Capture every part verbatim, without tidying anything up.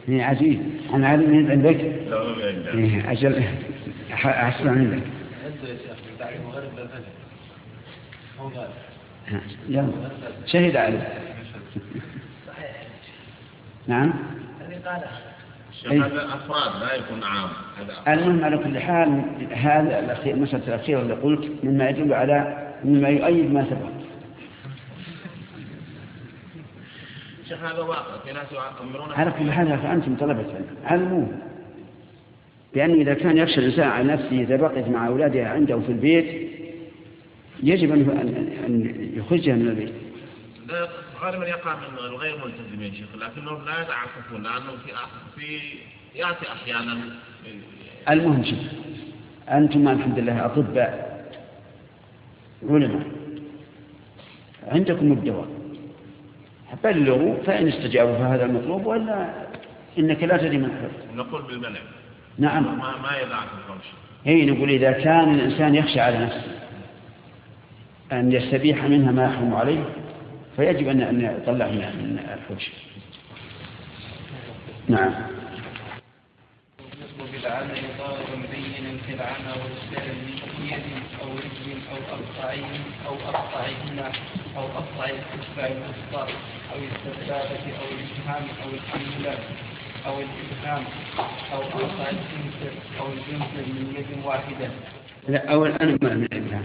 هي عزيز أنا عارف من عندك لا ما عندك إيه أجل أحسن عندك عنده يا شيخ تعرف مغرب بالفجر هو قال يلا شهد عليه نعم هذا أفراد لا يكون عام. المهم على كل حال هذا الأخير مسألة الأخيرة اللي قلت مما يدل على مما يؤيد ما سبق. شيخ هذا واقع في ناس يؤمرون على كل حال فأنتم طلبة علموه بأنه إذا كان يخشى الإنسان على نفسه إذا بقيت مع أولادها عنده في البيت يجب أن يخرجها من البيت. غالبا يقع من الغير ملتزمين شيخ لكنهم لا يتعففون لأنه في في يأتي أحيانا. المهم شيخ أنتم الحمد لله أطباء علماء عندكم الدواء بلغوا فإن استجابوا فهذا المطلوب ولا إنك لا تدري من حفظ. نقول بالمنع. نعم ما ما يدعك الفرش. هي نقول إذا كان الإنسان يخشى على نفسه أن يستبيح منها ما يحرم عليه فيجب أن يطلع من الفرش. نعم. بالعمل ضار بين في العمى والسلم من يد أو رجل أو أقطعين أو أقطعهما أو أقطع الكفة الوسطى أو السبابة أو الإبهام أو الأنملة أو الإبهام أو أقطع الجنسر أو الجنسر من يد واحدة. لا أو الأنملة من الإبهام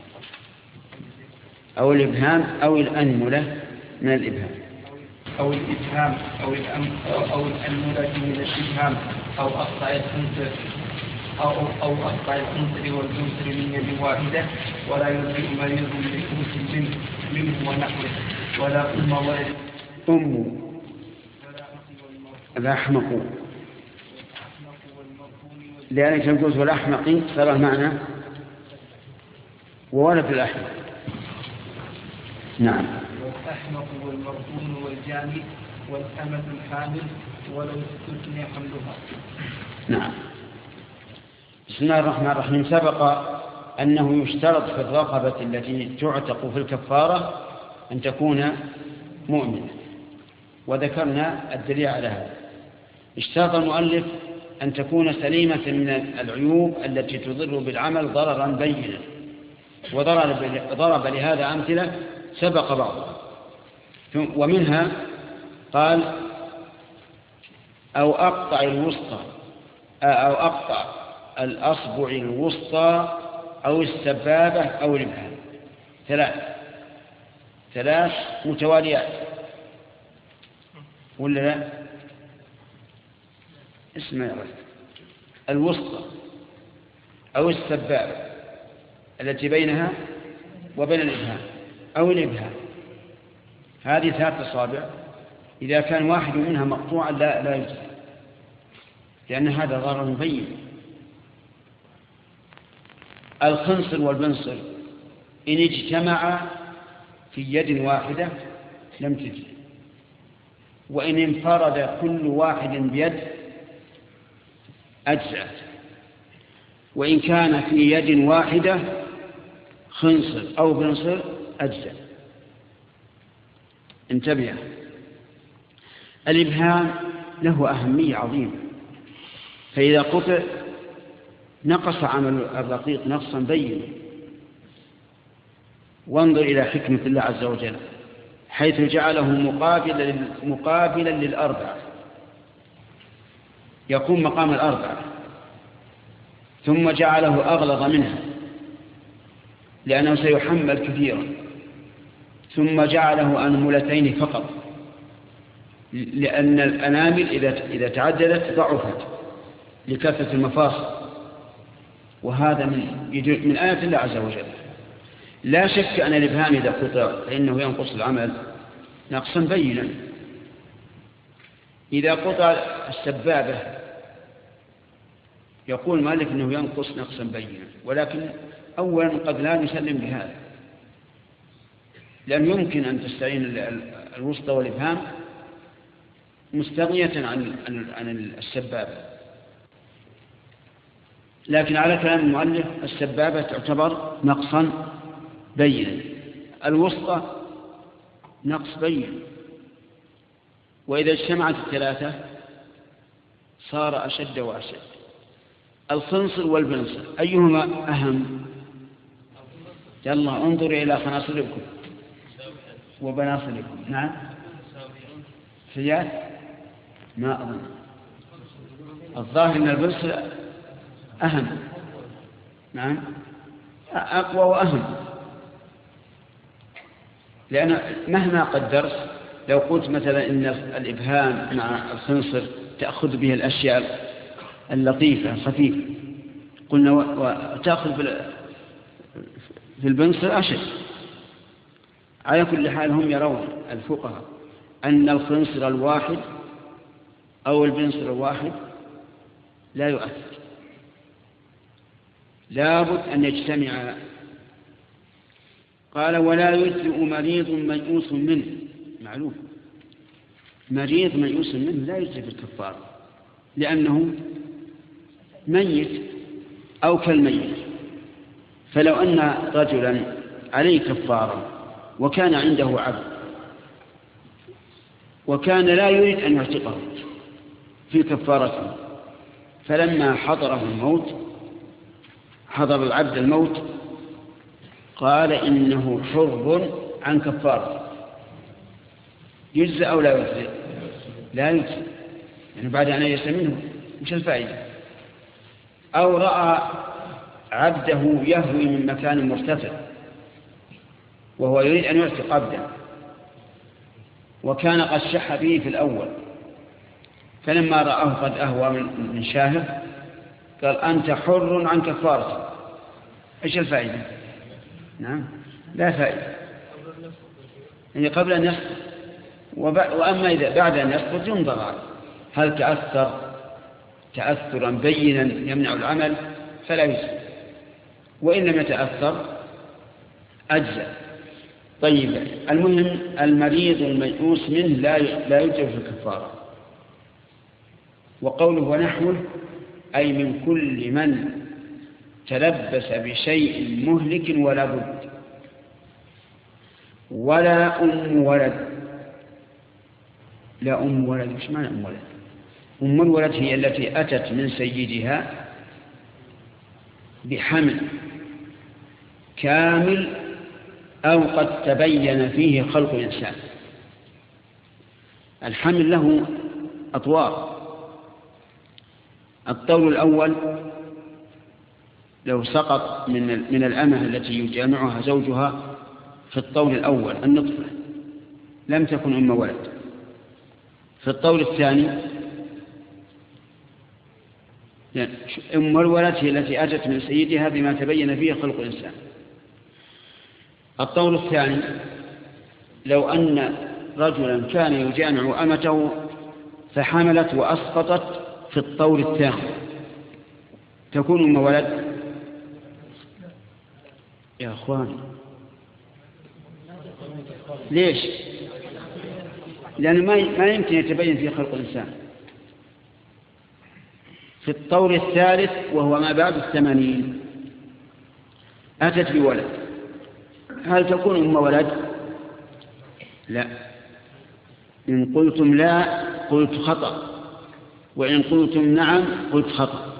أو الإبهام أو الأنملة من الإبهام أو الإبهام أو أو الأنملة من الإبهام أو أقطع الجنسر أو أو أقطع الجنسر والجنسر من يد واحدة ولا يلزم مريض بكوس منه منه ونحوه ولا أم ولد أم الأحمق لأنك تقول والأحمق صار معنى وولد الأحمق. نعم. والأحمق والمرهون والجاني والأمة الحامل ولو استثني حملها. نعم. بسم الله الرحمن الرحيم. سبق أنه يشترط في الرقبة التي تعتق في الكفارة أن تكون مؤمنة وذكرنا الدليل على هذا. اشترط المؤلف أن تكون سليمة من العيوب التي تضر بالعمل ضررا بينا وضرب لهذا أمثلة سبق بعضها ومنها قال أو أقطع الوسطى أو أقطع الأصبع الوسطى أو السبابة أو الإبهام. ثلاث ثلاث متواليات ولا لا؟ اسمع الوسطى أو السبابة التي بينها وبين الإبهام أو الإبهام. هذه ثلاث أصابع إذا كان واحد منها مقطوعا لا لا يجزي لأن هذا ضرر مبين. الخنصر والبنصر إن اجتمعا في يد واحدة لم تجزي وإن انفرد كل واحد بيد أجزأت وإن كان في يد واحدة خنصر أو بنصر أجزأ. انتبه. الإبهام له أهمية عظيمة فإذا قطع نقص عمل الرقيق نقصا بينا. وانظر إلى حكمة الله عز وجل حيث جعله مقابلا مقابلا للأربعة يكون مقام الأربعة ثم جعله أغلظ منها لأنه سيحمل كثيرا ثم جعله أنملتين فقط لأن الأنامل إذا إذا تعددت ضعفت لكثرة المفاصل وهذا من من آيات الله عز وجل. لا شك أن الإبهام إذا قطع فإنه ينقص العمل نقصا بينا. إذا قطع السبابة يقول مالك أنه ينقص نقصا بينا ولكن أولا قد لا نسلم بهذا لأن يمكن أن تستعين الوسطى والإبهام مستغنية عن عن السبابة لكن على كلام المؤلف السبابة تعتبر نقصا بينا الوسطى نقص بين وإذا اجتمعت الثلاثة صار أشد وأشد. الخنصر والبنصر أيهما أهم؟ يلا انظر إلى خناصركم وبناصركم. نعم سياد ما أظن. الظاهر أن البنصر أهم. نعم أقوى وأهم، لأن مهما قدرت لو قلت مثلا إن الإبهام مع الخنصر تأخذ به الأشياء اللطيفة الخفيفة، قلنا وتأخذ في البنصر أشد. على كل حال هم يرون الفقهاء أن الخنصر الواحد أو البنصر الواحد لا يؤثر، لابد أن يجتمع. قال ولا يجزئ مريض ميؤوس منه. معلوم مريض ميؤوس منه لا يجزئ بالكفار لأنه ميت أو كالميت. فلو أن رجلا عليه كفارة وكان عنده عبد وكان لا يريد أن يعتقه في كفارته، فلما حضره الموت حضر العبد الموت قال إنه حر عن كفارته، يجزى أو لا يجزى؟ لا يجزى، يعني بعد أن يجزى منه مش الفائدة. أو رأى عبده يهوي من مكان مرتفع وهو يريد أن يعتق عبدا وكان قد شح به في الأول، فلما رآه قد أهوى من شاهق قال أنت حر عن كفارته. إيش الفائدة؟ نعم لا فائدة، يعني قبل أن يسقط. وأما إذا بعد أن يسقط ينظر هل تأثر تأثرا بينا يمنع العمل فلا يجزي، وإن لم يتأثر أجزى. طيب المهم المريض الميؤوس منه لا لا يجزي في الكفارة. وقوله ونحوه أي من كل من تلبس بشيء مهلك ولا بد. ولا أم ولد. لا أم ولد، مش معنى أم ولد؟ أم الولد هي التي أتت من سيدها بحمل كامل أو قد تبين فيه خلق إنسان. الحمل له أطوار. الطول الأول لو سقط من من الأمة التي يجامعها زوجها في الطول الأول النطفة لم تكن أم ولد. في الطول الثاني يعني أم الولد هي التي أتت من سيدها بما تبين فيه خلق الإنسان. الطول الثاني لو أن رجلا كان يجامع أمته فحملت وأسقطت في الطول الثاني تكون أم ولد. يا أخوان ليش؟ لأنه ما يمكن يتبين فيه خلق الإنسان. في الطور الثالث وهو ما بعد الثمانين أتت بولد، هل تكون أم ولد؟ لا. إن قلتم لا قلت خطأ، وإن قلتم نعم قلت خطأ.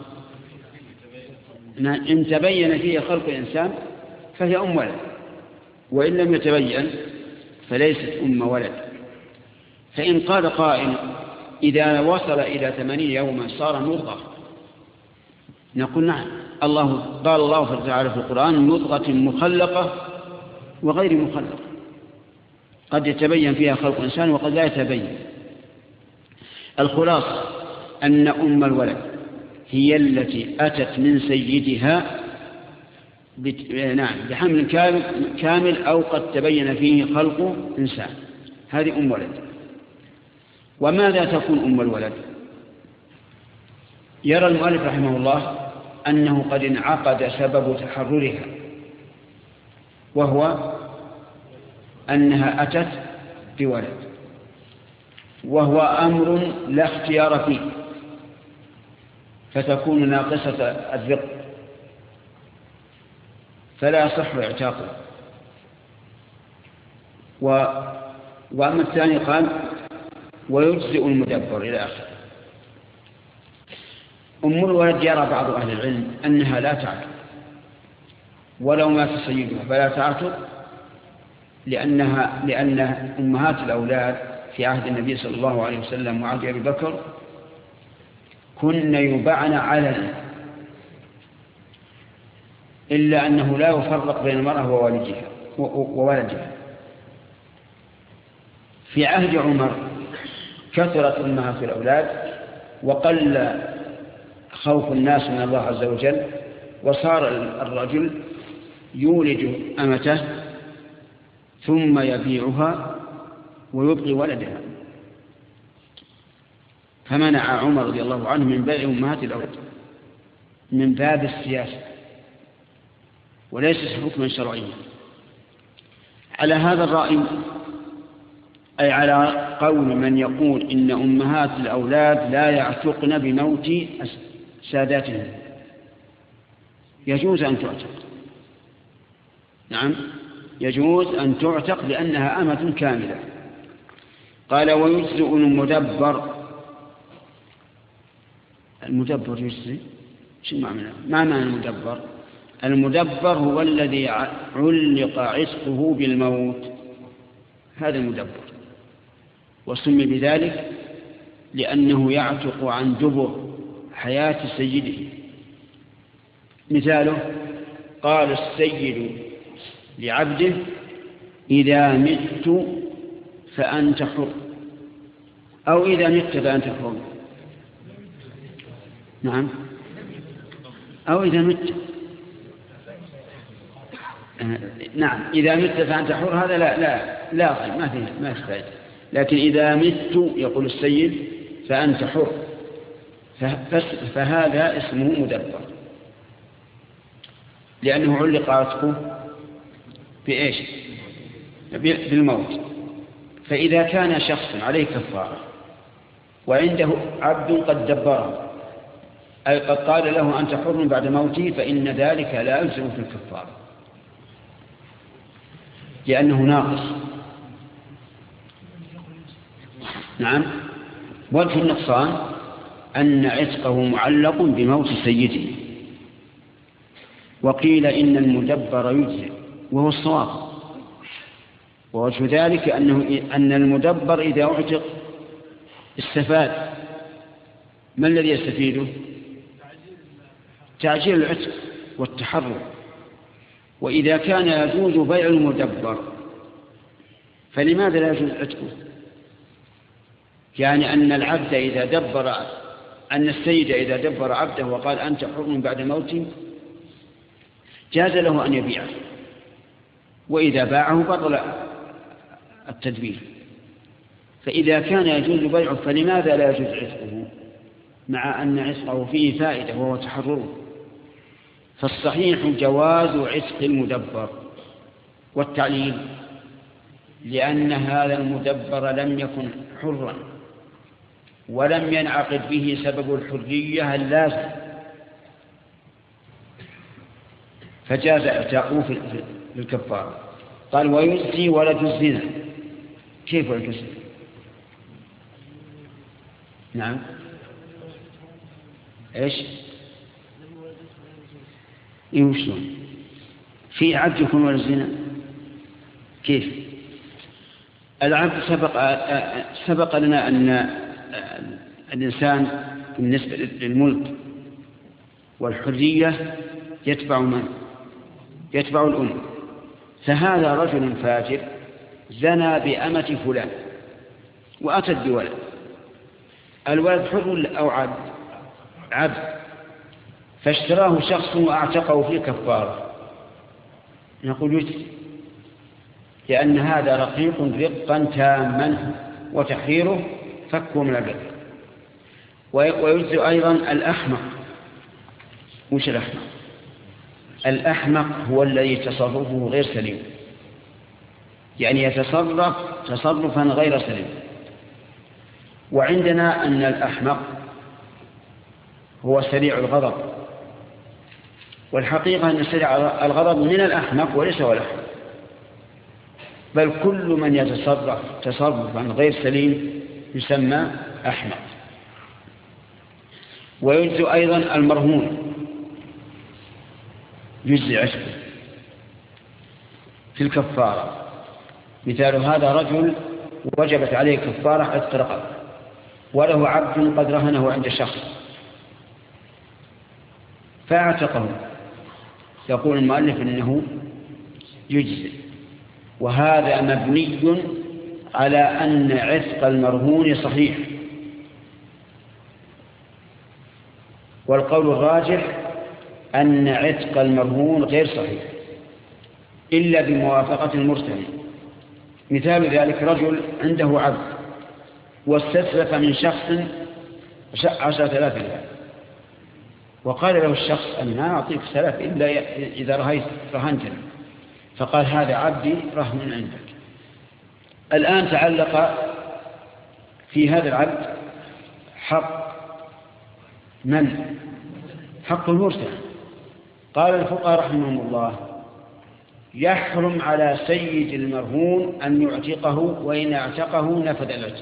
إن تبين فيه خلق الإنسان فهي أم ولد، وإن لم يتبين فليست أم ولد. فإن قال قائل إذا وصل إلى ثمانين يوما صار مضغة، نقول نعم. الله قال الله تعالى في القرآن مضغة مخلقة وغير مخلقة، قد يتبين فيها خلق الإنسان وقد لا يتبين. الخلاصة أن أم الولد هي التي أتت من سيدها بت... نعم بحمل كامل... كامل أو قد تبين فيه خلق إنسان، هذه أم ولد. وماذا تكون أم الولد؟ يرى المؤلف رحمه الله أنه قد انعقد سبب تحررها، وهو أنها أتت بولد، وهو أمر لا اختيار فيه، فتكون ناقصة الرق فلا يصح اعتاقه. و... وأما الثاني قال ويجزئ المدبر إلى آخره. أم الولد يرى بعض أهل العلم أنها لا تعتق ولو مات سيدها فلا تعتق، لأنها لأن أمهات الأولاد في عهد النبي صلى الله عليه وسلم وعهد أبي بكر كن يباعن علنا، إلا أنه لا يفرق بين المرأة ووالدها وولدها. في عهد عمر كثرت أمهات الأولاد وقل خوف الناس من الله عز وجل، وصار الرجل يولد أمته ثم يبيعها ويبقي ولدها، فمنع عمر رضي الله عنه من بيع أمهات الأولاد من باب السياسة وليس حكما شرعيا. على هذا الرأي، أي على قول من يقول إن أمهات الأولاد لا يعتقن بموت ساداتهم، يجوز أن تعتق. نعم يجوز أن تعتق لأنها أمة كاملة. قال ويجزئ المدبر. المدبر يجزئ شو معنى؟ ما معنى المدبر؟ المدبر هو الذي علق عتقه بالموت، هذا المدبر، وسمي بذلك لأنه يعتق عن دبر حياة سيده. مثاله قال السيد لعبده إذا مت فأنت حر، أو إذا مت فأنت حر. نعم أو إذا مت نعم إذا مت فأنت حر، هذا لا لا لا ما فيه ما فيه. لكن إذا مت يقول السيد فأنت حر، فهذا اسمه مدبر لأنه علق عتقه بإيش؟ بالموت. فإذا كان شخص عليه كفارة وعنده عبد قد دبره، أي قد قال له أنت حر بعد موته، فإن ذلك لا يلزم في الكفارة لأنه ناقص. نعم وجه النقصان أن عتقه معلق بموت سيده. وقيل إن المدبر يجزئ وهو الصواب، ووجه ذلك أنه أن المدبر إذا أعتق استفاد. ما الذي يستفيده؟ تعجيل العتق والتحرر. وإذا كان يجوز بيع المدبر فلماذا لا يجوز عتقه؟ يعني أن العبد إذا دبر أن السيد إذا دبر عبده وقال أنت حر بعد موتي جاز له أن يبيعه، وإذا باعه بطل التدبير. فإذا كان يجوز بيعه فلماذا لا يجوز عتقه مع أن عتقه فيه فائدة وهو تحرره؟ فالصحيح جواز عتق المدبر. والتعليل لأن هذا المدبر لم يكن حرا ولم ينعقد به سبب الحرية اللازم، فجاز اعتاقه في الكفارة. قال ويجزي ولد الزنا. كيف ولد الزنا؟ نعم ايش يوشون في عبد يكون ولد الزنا؟ كيف؟ العبد سبق سبق لنا أن الإنسان بالنسبة للملك والحرية يتبع من؟ يتبع الأم. فهذا رجل فاجر زنى بأمة فلان وأتت بولد. الولد حر أو عبد؟ عبد. فاشتراه شخص وأعتقه في كفارة، نقول يجزي، لأن هذا رقيق رقا تاما وتحريره فك من الرق. ويجزي أيضا الأحمق. وش الأحمق؟ الأحمق هو الذي تصرفه غير سليم، يعني يتصرف تصرفا غير سليم. وعندنا أن الأحمق هو سريع الغضب، والحقيقة أن سريع الغضب من الأحمق وليس هو الأحمق، بل كل من يتصرف تصرفا غير سليم يسمى أحمق. ويجزئ أيضا المرهون يجزئ عتقه في الكفارة. مثال هذا رجل وجبت عليه كفارة عتق رقبة وله عبد قد رهنه عند شخص فاعتقه، يقول المؤلف إنه يجزئ، وهذا مبني على أن عتق المرهون صحيح. والقول الراجح أن عتق المرهون غير صحيح إلا بموافقة المرتهن. مثال ذلك رجل عنده عبد واستسلف من شخص عشرة آلاف ريال، وقال له الشخص أنا ما أعطيك سلف إلا إذا رهيت رهنتني، فقال هذا عبدي رهن عندك. الآن تعلق في هذا العبد حق من؟ حق المرتهن. قال الفقهاء رحمهم الله يحرم على سيد المرهون أن يعتقه، وإن اعتقه نفذ العتق.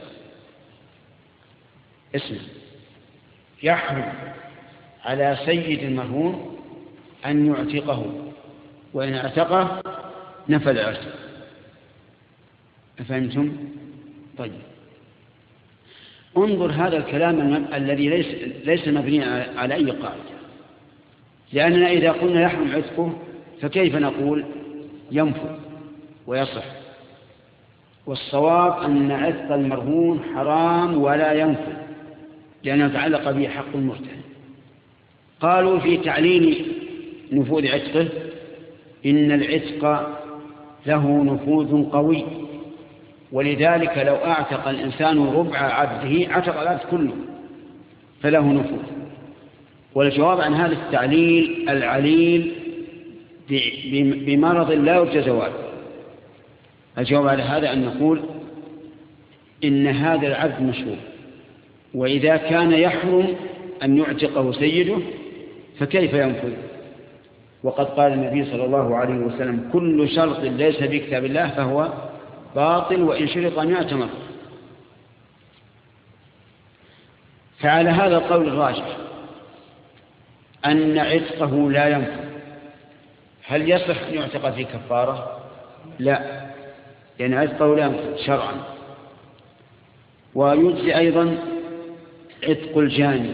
اسمه يحرم على سيد المرهون أن يعتقه، وإن اعتقه نفذ العتق. أفهمتم؟ طيب انظر هذا الكلام الذي ليس ليس مبنيا على أي قاعدة، لأننا إذا قلنا يحرم عتقه فكيف نقول ينفذ ويصح؟ والصواب أن عتق المرهون حرام ولا ينفذ لأنه تعلق به حق المرتهن. قالوا في تعليل نفوذ عتقه إن العتق له نفوذ قوي، ولذلك لو أعتق الإنسان ربع عبده عتق العبد كله فله نفوذ. والجواب عن هذا التعليل العليل بمرض لا يرجى زواله، الجواب على هذا أن نقول إن هذا العبد مشروع، وإذا كان يحرم أن يعتقه سيده فكيف ينفذ؟ وقد قال النبي صلى الله عليه وسلم كل شرط ليس بكتاب الله فهو باطل وإن شرط مئة مرة. فعلى هذا القول الراجح أن عتقه لا ينفذ. هل يصح أن يعتق في كفارة؟ لا، لأن عتقه لا ينفذ شرعا. ويجزي أيضا عتق الجاني،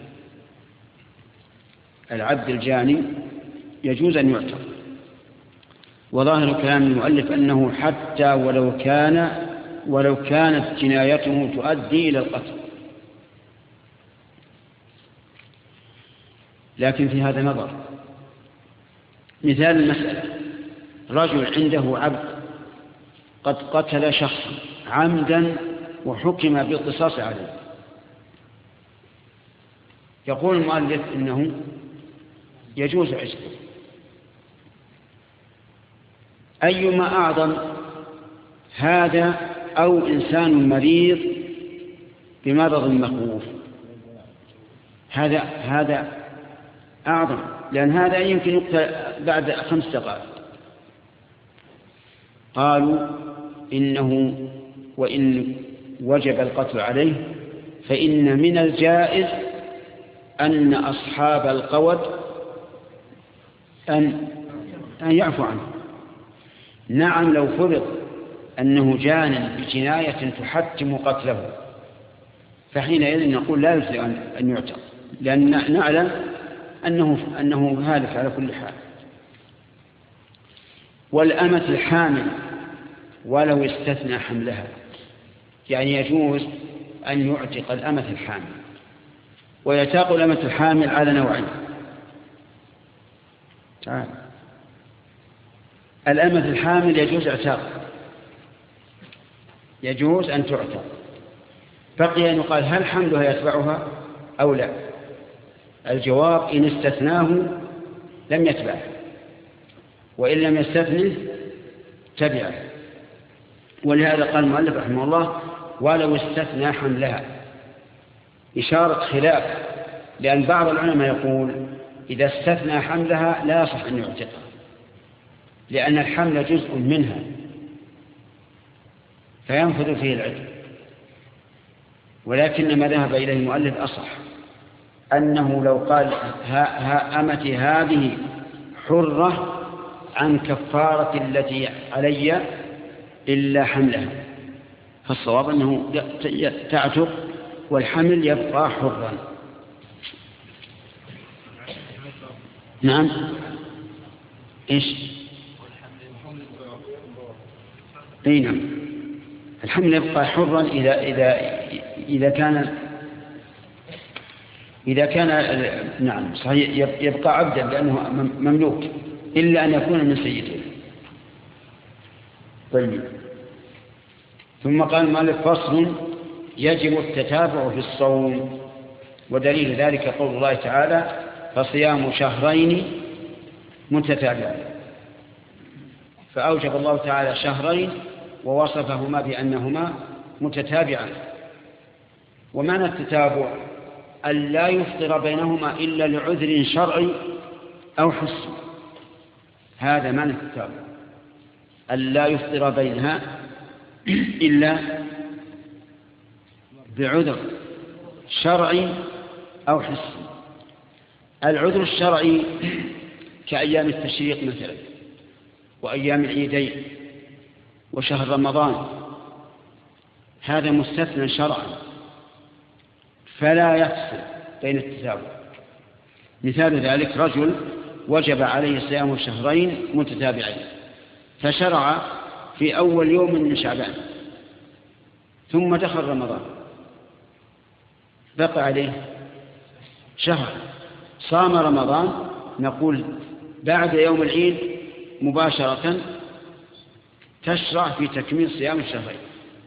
العبد الجاني يجوز أن يعتق. وظاهر كلام المؤلف أنه حتى ولو كان ولو كانت جنايته تؤدي إلى القتل. لكن في هذا نظر. مثال المسألة رجل عنده عبد قد قتل شخصا عمدا وحكم بالقصاص عليه، يقول المؤلف إنه يجوز عتقه. أيما أعظم هذا أو إنسان مريض بمرض مخوف؟ هذا هذا أعظم، لأن هذا يمكن يقتل بعد خمس دقائق. قالوا إنه وإن وجب القتل عليه فإن من الجائز أن أصحاب القود أن أن يعفو عنه. نعم لو فرض أنه جان بجناية تحتم قتله فحينئذ نقول لا يجوز أن يعتق، لأن نعلم أنه أنه هالك على كل حال. والأمة الحامل ولو استثنى حملها، يعني يجوز أن يعتق الأمة الحامل. ويتاق الأمة الحامل على نوعين. تعال. الأمة الحامل يجوز اعتاق، يجوز أن تعتق. بقي أن يقال هل حملها يتبعها أو لا؟ الجواب إن استثناه لم يتبعه، وإن لم يستثنه تبعه. ولهذا قال المؤلف رحمه الله ولو استثنى حملها، إشارة خلاف، لأن بعض العلماء يقول إذا استثنى حملها لا يصح أن يعتقها، لأن الحمل جزء منها فينفذ فيه العتق. ولكن ما ذهب إليه المؤلف أصح، أنه لو قال ها ها أمتي هذه حرة عن كفارة التي علي إلا حملها، فالصواب أنه تعتق والحمل يبقى حرا. نعم. إيش؟ أي نعم، الحمل يبقى حرا إذا إذا إذا كان إذا كان نعم صحيح يبقى عبدا لأنه مملوك إلا أن يكون من سيده. طيب، ثم قال مالك فصل يجب التتابع في الصوم، ودليل ذلك قول الله تعالى فصيام شهرين متتابعين، فأوجب الله تعالى شهرين ووصفهما بأنهما متتابعان. ومعنى التتابع أن لا يفطر بينهما إلا لعذر شرعي أو حسي، هذا معنى التتابع، أن لا يفطر بينها إلا بعذر شرعي أو حسي. العذر الشرعي كأيام التشريق مثلا، وأيام العيدين، وشهر رمضان، هذا مستثنى شرعا فلا يفصل بين التتابع. مثال ذلك رجل وجب عليه صيام شهرين متتابعين، فشرع في أول يوم من شعبان ثم دخل رمضان، بقى عليه شهر، صام رمضان، نقول بعد يوم العيد مباشرة تشرع في تكميل صيام الشهرين.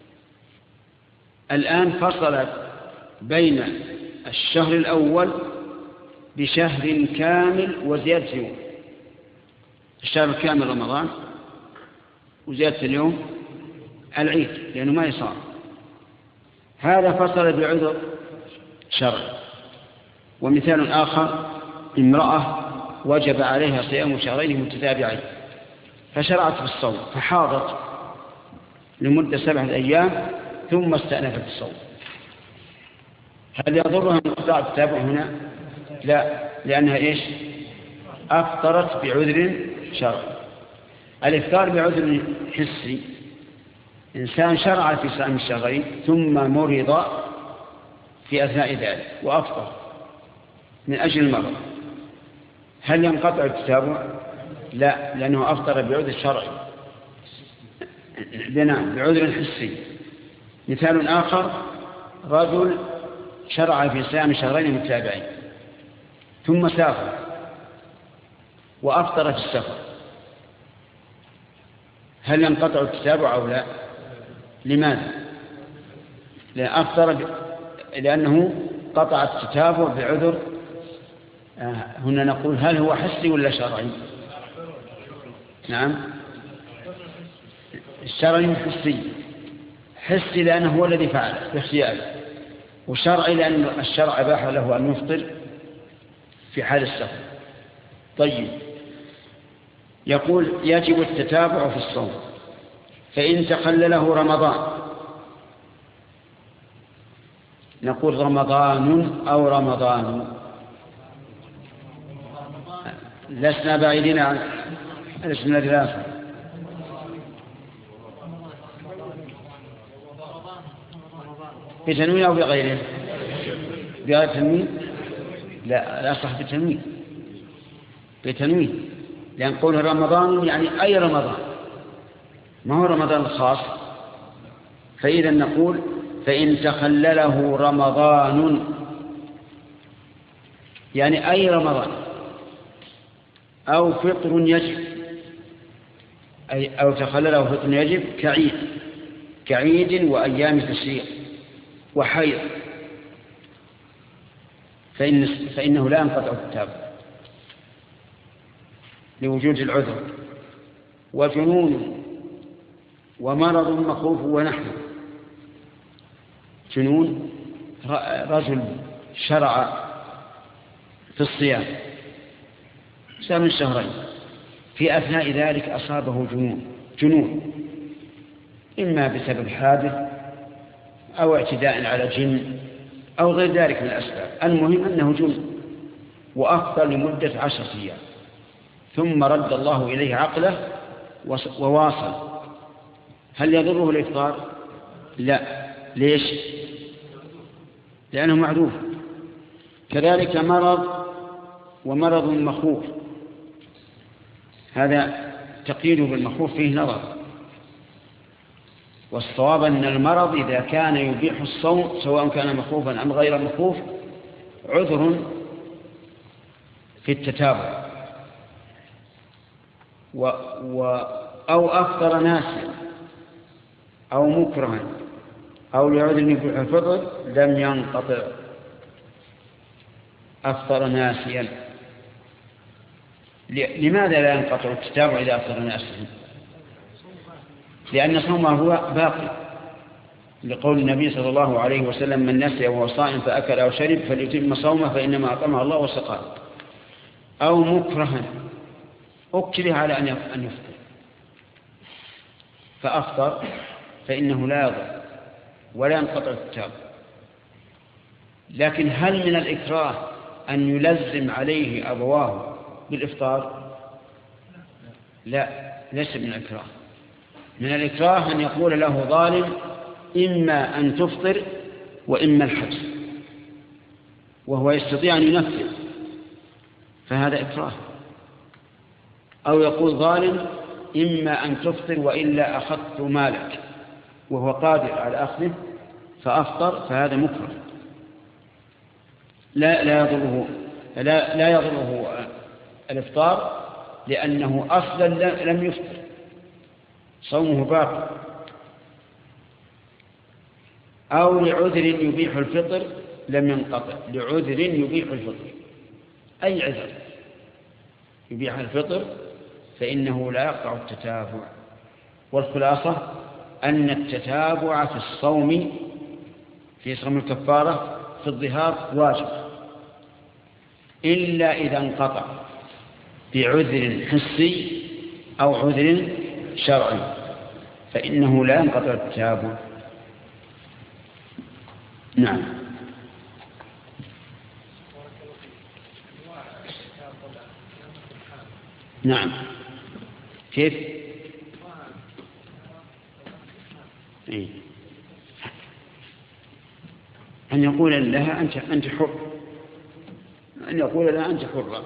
الآن فصلت بين الشهر الأول بشهر كامل وزيادة يوم، الشهر الكامل رمضان وزيادة اليوم العيد لأنه ما يصام، هذا فصل بعذر شرعي. ومثال آخر امرأة وجب عليها صيام شهرين متتابعين فشرعت في الصوم فحاضت لمدة سبعة أيام ثم استأنفت الصوم، هل يضرها انقطاع التتابع هنا؟ لا، لأنها إيش؟ أفطرت بعذر شرعي. الإفطار بعذر حسي، إنسان شرع في صيام الشهرين ثم مرض في أثناء ذلك وأفطر من أجل المرض، هل ينقطع التتابع؟ لا، لأنه أفطر بعذر شرعي، نعم بعذر حسي. مثال آخر رجل شرع في صيام شهرين متتابعين ثم سافر وأفطر في السفر، هل ينقطع التتابع أو لا؟ لماذا؟ لأن أفطر ب... لأنه قطع التتابع بعذر. آه هنا نقول هل هو حسي ولا شرعي؟ نعم، الشرعي حسي، حسي لأنه هو الذي فعل باختياره، وشرعي لأن الشرع أباح له أن يفطر في حال السفر. طيب، يقول يجب التتابع في الصوم، فإن تخلله رمضان نقول رمضان أو رمضان، لسنا بعيدين عن الاسم الثلاثة. بتنوين أو بغيره؟ بغير تنوين؟ لا، لا صح بتنوين، بتنوين، لأن قول رمضان يعني أي رمضان، ما هو رمضان الخاص. فإذا نقول فإن تخلله رمضان يعني أي رمضان، أو فطر يجب، أي أو تخلله فطر يجب كعيد كعيد وأيام تشريق وحيض، فإن فإنه لا ينقطع التتابع لوجود العذر، وجنون ومرض مخوف ونحوه. جنون رجل شرع في الصيام صام الشهرين، في أثناء ذلك أصابه جنون جنون إما بسبب حادث أو اعتداء على جن أو غير ذلك من الأسباب. المهم أنه جن وأفطر لمدة عشر أيام ثم رد الله إليه عقله وواصل، هل يضره الإفطار؟ لا. ليش؟ لأنه معذور. كذلك مرض ومرض مخوف، هذا تقييده بالمخوف فيه نظر، والصواب أن المرض إذا كان يبيح الصوم سواء كان مخوفا أم غير مخوف عذر في التتابع، و و أو أفطر ناسيا أو مكرها أو لعذر يبيح الفطر لم ينقطع. أفطر ناسيا، لماذا لا ينقطع التتابع إذا أفطر ناسيا؟ لأن صومه هو باقي، لقول النبي صلى الله عليه وسلم من نسي وهو صائم فأكل أو شرب فليتم صومه فإنما أطعمه الله وسقاه. أو مكرها أكره على أن يفطر فأفطر فإنه لا يضر ولا ينقطع التتابع. لكن هل من الإكراه أن يلزم عليه أبواه بالإفطار؟ لا، ليس من الإكراه. من الإكراه أن يقول له ظالم إما أن تفطر وإما الحبس، وهو يستطيع أن ينفذ، فهذا إكراه. أو يقول ظالم إما أن تفطر وإلا أخذت مالك، وهو قادر على أخذه فأفطر، فهذا مكره لا لا يضره لا لا يضره الإفطار، لأنه أصلا لم يفطر، صومه باقي. أو لعذر يبيح الفطر لم ينقطع، لعذر يبيح الفطر أي عذر يبيح الفطر فإنه لا يقطع التتابع. والخلاصة أن التتابع في الصوم في صوم الكفارة في الظهار واجب إلا إذا انقطع بعذر حسي أو عذر شرعي فإنه لا ينقطع التتابع. نعم. نعم. كيف؟ إيه؟ أن يقول لها أنت أنت حر، أن يقول لها أنت حرة.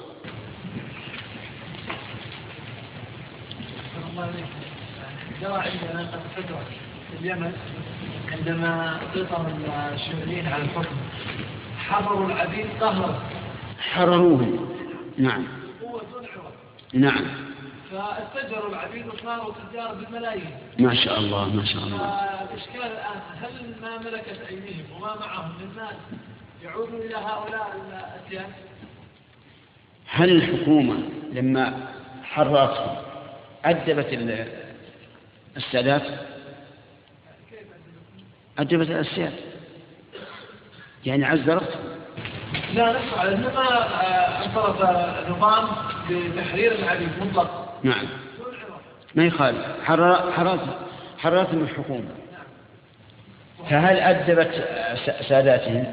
جرى عندنا قد فترة في اليمن عندما سيطر الشيوعيين على الحكم حرروا العبيد قهرا، حرروهم. نعم. هو دون حرة. نعم. فاستجروا العبيد وصاروا تجار بالملايين. ما شاء الله ما شاء الله. فالإشكال الآن هل ما ملكت أيديهم وما معهم من مال يعودوا إلى هؤلاء الأتيان؟ هل الحكومة لما حررتهم أدبت السادات؟ أدبت السياد يعني عزرت؟ لا نسمع لأنه ما انفرض نظام بتحرير العبيد مطلق. نعم ما يخالف، حررت حررتهم الحكومة. فهل أدبت ساداتهم؟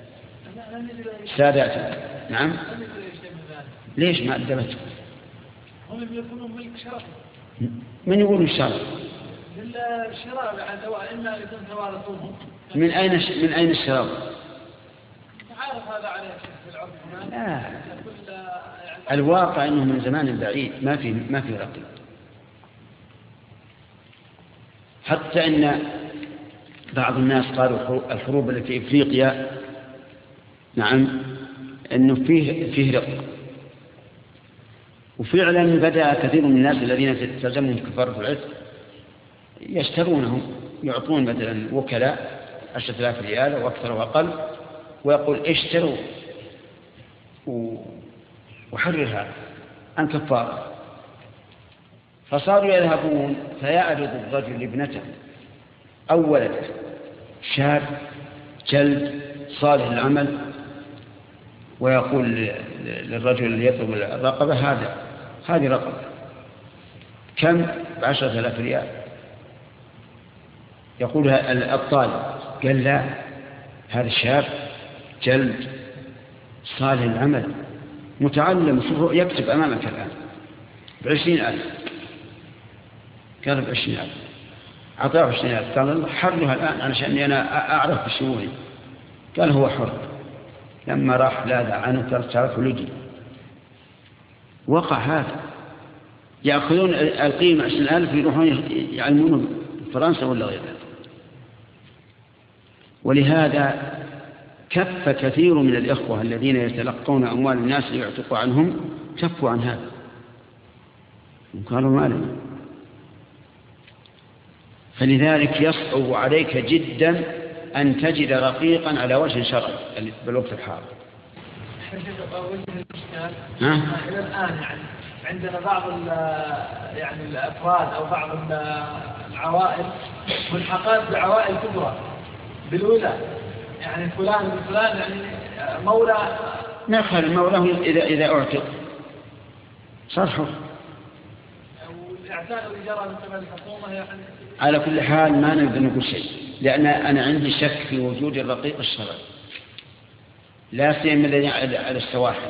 ساداتهم نعم. ليش ما أدبتهم؟ هم يكونون ملك شرف. من يقول الشرف؟ الشراب عن دواء إما يكون توارثوهم. من أين من أين الشراب؟ عارف هذا عليه في العرف لا. الواقع أنه من زمان بعيد ما في ما في رقم. حتى أن بعض الناس قالوا الحروب التي في إفريقيا نعم أنه فيه فيه رق، وفعلا بدأ كثير من الناس الذين تلزمهم كفارة العتق يشترونهم، يعطون مثلا وكلاء عشرة آلاف ريال أو أكثر وأقل، ويقول اشتروا وحررها عن كفارة. فصاروا يذهبون فيعرض الرجل ابنته أو ولده شاب جلد صالح العمل، ويقول للرجل اللي يطلب الرقبة هذا هذه رقبة كم؟ بعشرة آلاف ريال. يقولها الطالب، قال لا هذا الشاب جلد صالح العمل متعلم يكتب أمامك الآن بعشرين ألف، قال بعشرين ألف، أعطاه عشرين ألف، قال الله حرها الآن علشان أنا أعرف بشؤوني، قال هو حر. لما راح لاذع عنه قال تعرف لجي. وقع هذا، يأخذون القيمة عشرين ألف يروحون يعلمونه فرنسا ولا غيرها. ولهذا كف كثير من الإخوة الذين يتلقون أموال الناس ليعتقوا عنهم، كفوا عن هذا قالوا ما لنا. فلذلك يصعب عليك جدا أن تجد رقيقا على وجه شرعي بالوقت الحاضر. ها؟ إلى الآن يعني عندنا بعض يعني الأفراد أو بعض العوائل ملحقات بعوائل كبرى بالولاء، يعني فلان من فلان يعني مولى، نخل المولى إذا إذا أعتق صرحه. والإعتاق اللي جرى من قبل الحكومة يعني. على كل حال ما نقدر نقول شيء، لأن أنا عندي شك في وجود الرقيق الشرعي، لا سيما الذي على السواحل.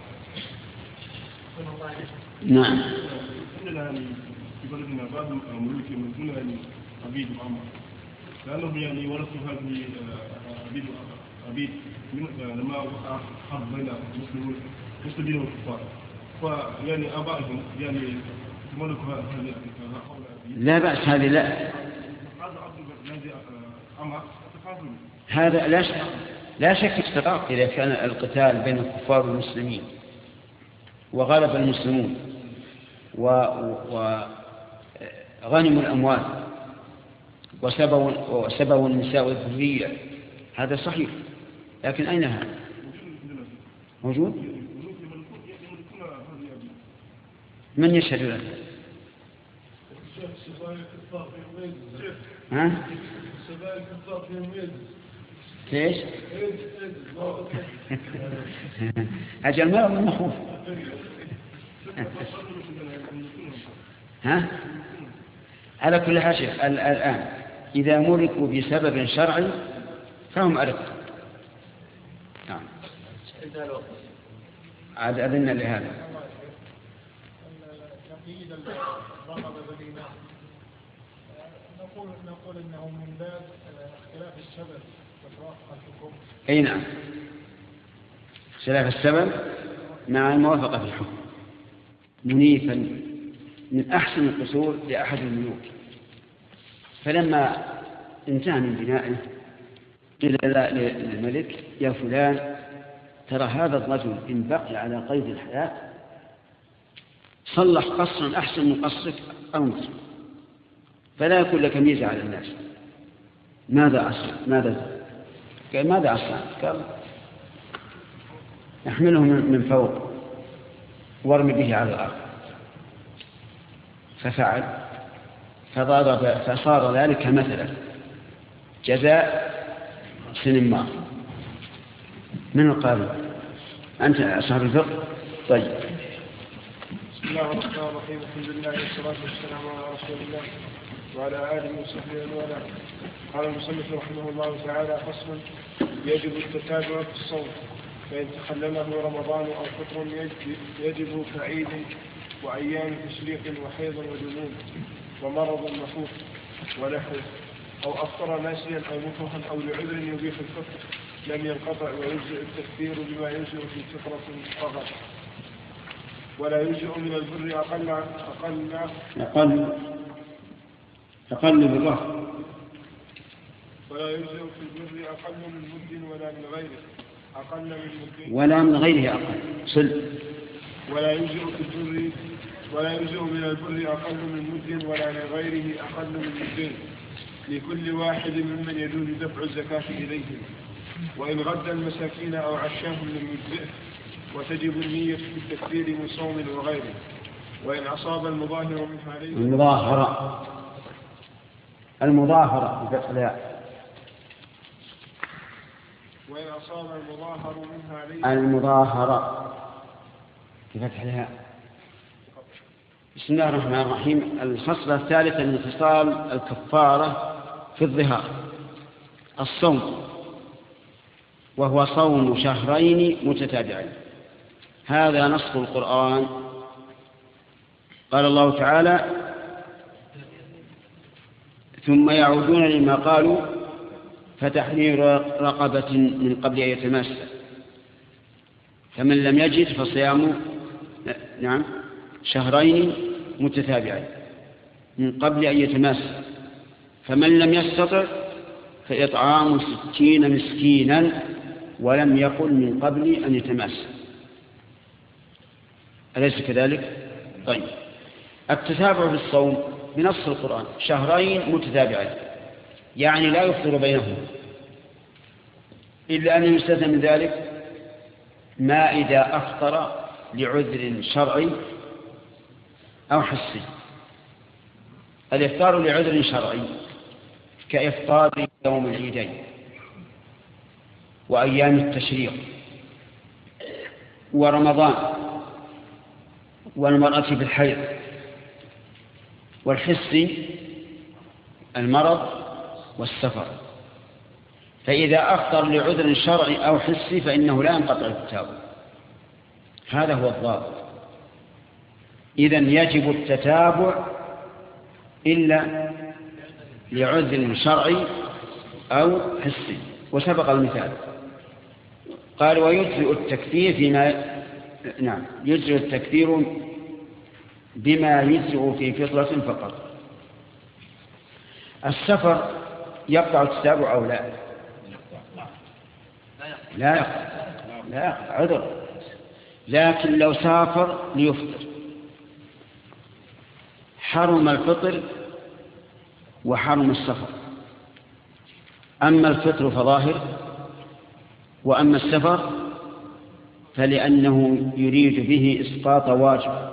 نعم. عندنا في بلدنا بعض الملوك يملكون يعني عبيد وعمر، لأنهم يعني ورثوا هذه عبيد عبيد لما وقع حرب بين المسلمين المسلمين والكفار، فيعني آبائهم يعني ملكوا هذه. لا بأس هذه، لا هذا لا شك لا شك استطاع إذا كان القتال بين الكفار والمسلمين وغلب المسلمون وغنموا الأموال وسبوا وسبوا النساء والذرية، هذا صحيح، لكن أين هذا؟ موجود؟ من يشهد له؟ ها؟ ليش؟ أجل ما من مخوف. ها؟ على كل حال الآن إذا ملكوا بسبب شرعي فهم أرق. نعم. عاد أذن لهذا. نقول نقول إنه من باب اختلاف السبب وتوافق الحكم. أي نعم، اختلاف السبب مع الموافقة في الحكم، منيفا من أحسن القصور لأحد الملوك. فلما انتهى من بنائه قيل للملك يا فلان ترى هذا الرجل إن بقي على قيد الحياة صلح قصرا أحسن من قصرك أو مصر، فلا يكون لك ميزة على الناس. ماذا أصنع؟ ماذا قال ماذا أصنع؟ قال احمله من فوق وارمي به على الأرض. ففعل فضرب، فصار ذلك مثلا جزاء سنمار. من القائل؟ أنت أصحاب الفقه. طيب. بسم الله الرحمن الرحيم، الحمد لله والصلاة والسلام على رسول الله وعلى آله وصحبه ومن والاه. قال المصنف رحمه الله تعالى: فصل: يجب التتابع في الصوم، فإن تخلله رمضان أو فطر يجب كعيد وأيام تشريق وحيض وجنون ومرض مخوف ونحوه، أو أفطر ناسيا أو مكرها أو لعذر يبيح الفطر لم ينقطع، ويجزئ التكفير بما يجزئ في فطرة فقط، ولا يجزئ من البر أقل أقل أقل أقل بالله، ولا يجزئ في البر أقل من مد ولا من غيره أقل من مد ولا من غيره أقل صل ولا يجزئ في البر ولا يجزئ من البر أقل من مد ولا من غيره أقل من مدين لكل واحد ممن يجوز دفع الزكاة إليهم، وإن غد المساكين أو عشاهم لم يجزئه، وتجب النية في التكفير من صوم وغيره، وإن أصاب المظاهر منها عليه المظاهرة المظاهرة بفتح الياء وإن أصاب المظاهر منها عليه المظاهرة بفتح الياء. بسم الله الرحمن الرحيم. الخصلة الثالثة من خصال الكفارة في الظهار: الصوم وهو صوم شهرين متتابعين. هذا نص القرآن. قال الله تعالى: ثم يعودون لما قالوا فتحرير رقبة من قبل أن يتماسا، فمن لم يجد فصيام نعم شهرين متتابعين من قبل أن يتماسا، فمن لم يستطع فإطعام ستين مسكينا، ولم يقل من قبل أن يتماسا. أليس كذلك؟ طيب، التتابع في الصوم بنص القرآن شهرين متتابعين، يعني لا يفطر بينهم، إلا أن يستثنى من ذلك ما إذا أفطر لعذر شرعي أو حسي. الإفطار لعذر شرعي كإفطار يوم العيدين وأيام التشريق ورمضان والمرأة بالحيض، والحسي المرض والسفر. فإذا أفطر لعذر شرعي أو حسي فإنه لا ينقطع التتابع. هذا هو الضابط. إذن يجب التتابع إلا لعذر شرعي أو حسي، وسبق المثال. قال: ويجزئ التكفير فيما نعم يجزئ التكفير بما يجزئ في فطرة فقط. السفر يقطع التتابع أو لا؟ لا يقطع، لا يقطع عذر، لكن لو سافر ليفطر حرم الفطر وحرم السفر. أما الفطر فظاهر، وأما السفر فلأنه يريد به إسقاط واجب.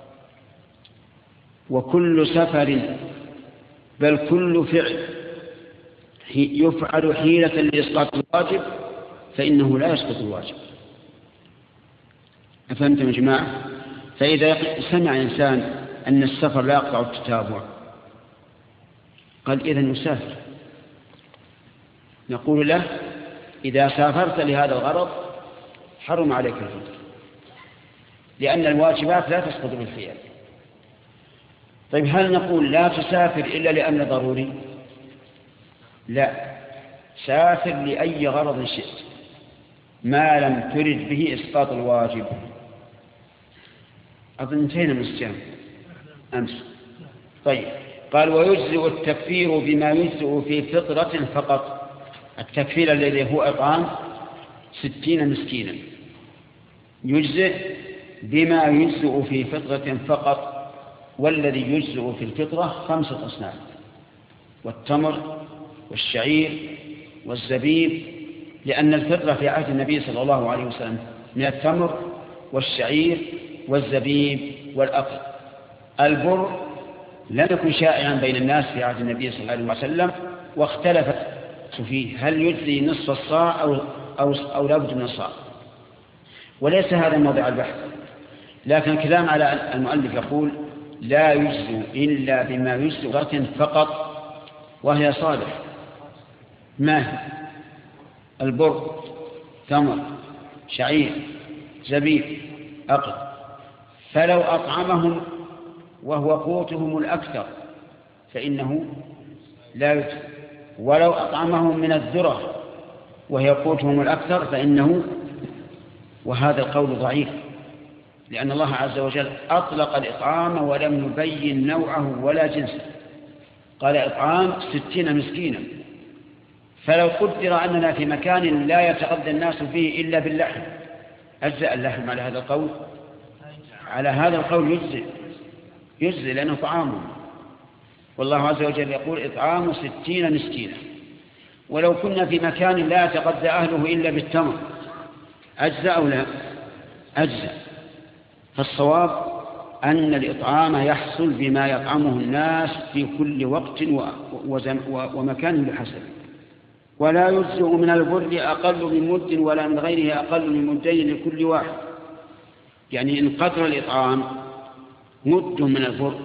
وكل سفر بل كل فعل يفعل حيلة لإسقاط الواجب فإنه لا يسقط الواجب. أفهمتم يا جماعة؟ فإذا سمع إنسان أن السفر لا يقطع التتابع قال: إذن نسافر. نقول له: إذا سافرت لهذا الغرض حرم عليك الفطر، لأن الواجبات لا تسقط بالفعل. طيب، هل نقول لا تسافر إلا لأمر ضروري؟ لا، سافر لأي غرض شئت ما لم ترد به إسقاط الواجب. أظن انتهينا من الصيام أمس. طيب، قال: ويجزئ التكفير بما يجزئ في فطرة فقط. التكفير الذي هو إطعام ستين مسكينا يجزئ بما يجزئ في فطرة فقط، والذي يجزئ في الفطرة خمسة أصناف: والتمر والشعير والزبيب، لأن الفطرة في عهد النبي صلى الله عليه وسلم من التمر والشعير والزبيب والأقل. البر لم يكن شائعا بين الناس في عهد النبي صلى الله عليه وسلم، واختلفت فيه هل يجزي نصف الصاع أو, أو, أو لابد من الصاع، وليس هذا موضع البحث. لكن الكلام على المؤلف يقول: لا يجزي إلا بما يجزي فطرة فقط، وهي صالح. ما هي؟ البر، تمر، شعير، زبيب، أقل. فلو أطعمهم وهو قوتهم الأكثر فإنه لا يجزي، ولو أطعمهم من الذرة وهي قوتهم الأكثر فإنه. وهذا القول ضعيف، لأن الله عز وجل أطلق الإطعام ولم يبين نوعه ولا جنسه. قال: إطعام ستين مسكينا. فلو قدر أننا في مكان لا يتغذى الناس فيه إلا باللحم أجزأ اللحم على هذا القول؟ على هذا القول يجزئ يجزئ لأنه طعام. والله عز وجل يقول: إطعام ستين مسكينا. ولو كنا في مكان لا يتغذى أهله إلا بالتمر أجزأ أو لا؟ أجزأ. فالصواب أن الإطعام يحصل بما يطعمه الناس في كل وقت ومكان بحسب. ولا يجزئ من البر أقل من مد ولا من غيره أقل من مدين لكل واحد. يعني إن قدر الإطعام مد من البر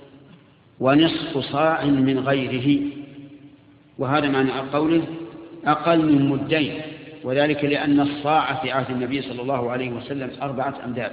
ونصف صاع من غيره، وهذا معنى قوله أقل من مدين، وذلك لأن الصاع في عهد النبي صلى الله عليه وسلم أربعة أمداد،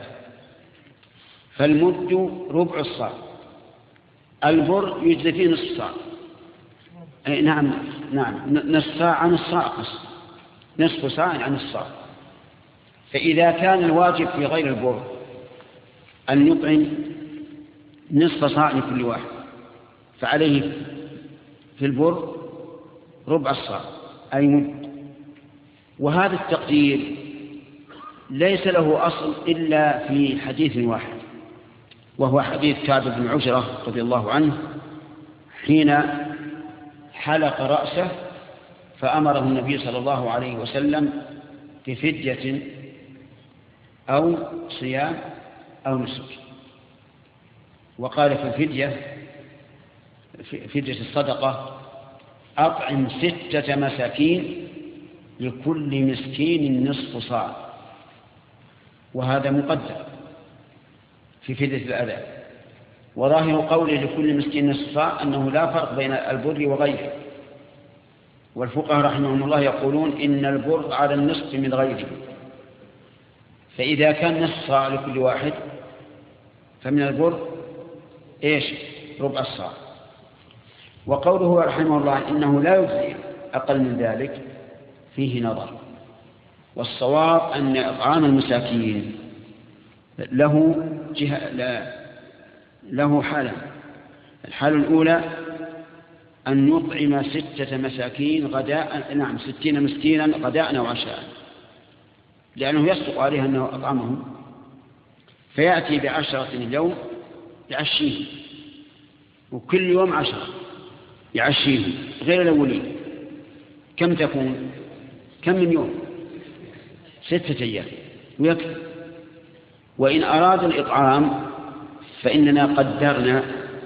فالمد ربع الصاع. البر يجزي فيه نصف صاع، نعم نعم نصف صاع عن الصاع قص، نصف صاع عن الصاع. فإذا كان الواجب في غير البر أن يطعم نصف صاع لكل واحد، فعليه في البر ربع الصاع أي مد. وهذا التقدير ليس له أصل إلا في حديث واحد، وهو حديث كعب بن عجرة رضي الله عنه حين حلق رأسه فأمره النبي صلى الله عليه وسلم بفدية أو صيام أو نسك. وقال في الفدية فدية الصدقة أطعم ستة مساكين لكل مسكين نصف صاع، وهذا مقدر في فدية الأذى. وظاهر قوله لكل مسكين نصف صاع أنه لا فرق بين البر وغيره، والفقهاء رحمهم الله يقولون إن البر على النصف من غيره، فإذا كان نصف صاع لكل واحد فمن البر إيش؟ ربع الصاع. وقوله رحمه الله إنه لا يجزي أقل من ذلك فيه نظر، والصواب أن إطعام المساكين له جهة لا له حالة. الحالة الأولى أن يطعم ستة مساكين غداء، نعم ستين مسكينا غداء أو عشاء، لأنه يصدق عليه أنه أطعمهم، فيأتي بعشرة اليوم يعشيه، وكل يوم عشرة يعشيه غير الأولين. كم تكون؟ كم من يوم؟ ستة أيام ويكفي. وإن أراد الإطعام فإننا قدرنا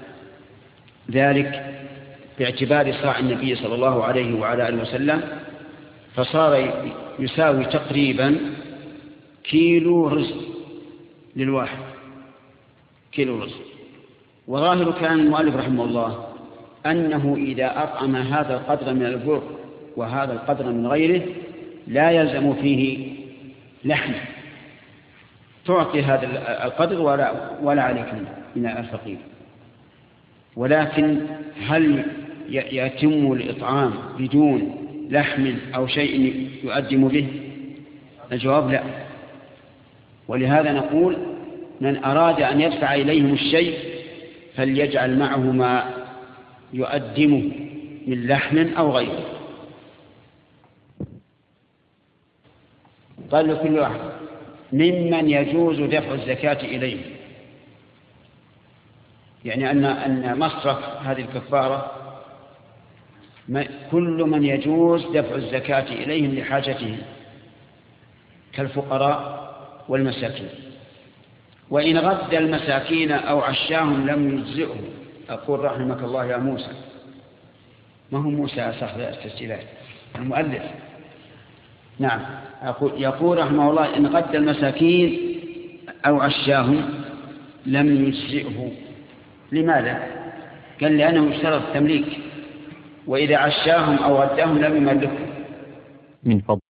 ذلك باعتبار صاع النبي صلى الله عليه وعلى آله وسلم، فصار يساوي تقريبا كيلو رزق للواحد، كيلو رزق. وظاهر كلام المؤلف رحمه الله أنه إذا أطعم هذا القدر من البر وهذا القدر من غيره لا يلزم فيه لحم، تعطي هذا القدر ولا, ولا عليك من الفقير. ولكن هل يتم الإطعام بدون لحم أو شيء يؤدم به؟ الجواب لا. ولهذا نقول من أراد أن يدفع إليهم الشيء فليجعل معه ما يؤدمه من لحم أو غيره. قال لكل واحد ممن يجوز دفع الزكاة إليه، يعني أن أن مصرف هذه الكفارة كل من يجوز دفع الزكاة إليهم لحاجتهم كالفقراء والمساكين. وإن غد المساكين أو عشاهم لم يجزئه. أقول رحمك الله يا موسى، ما هو موسى صاحب التسجيلات المؤلف، نعم أقول يقول رحمه الله إن غد المساكين أو عشاهم لم يجزئه. لماذا؟ قال لأنه اشترط التمليك، وإذا عشاهم أو غداهم لم يملكه. من فضل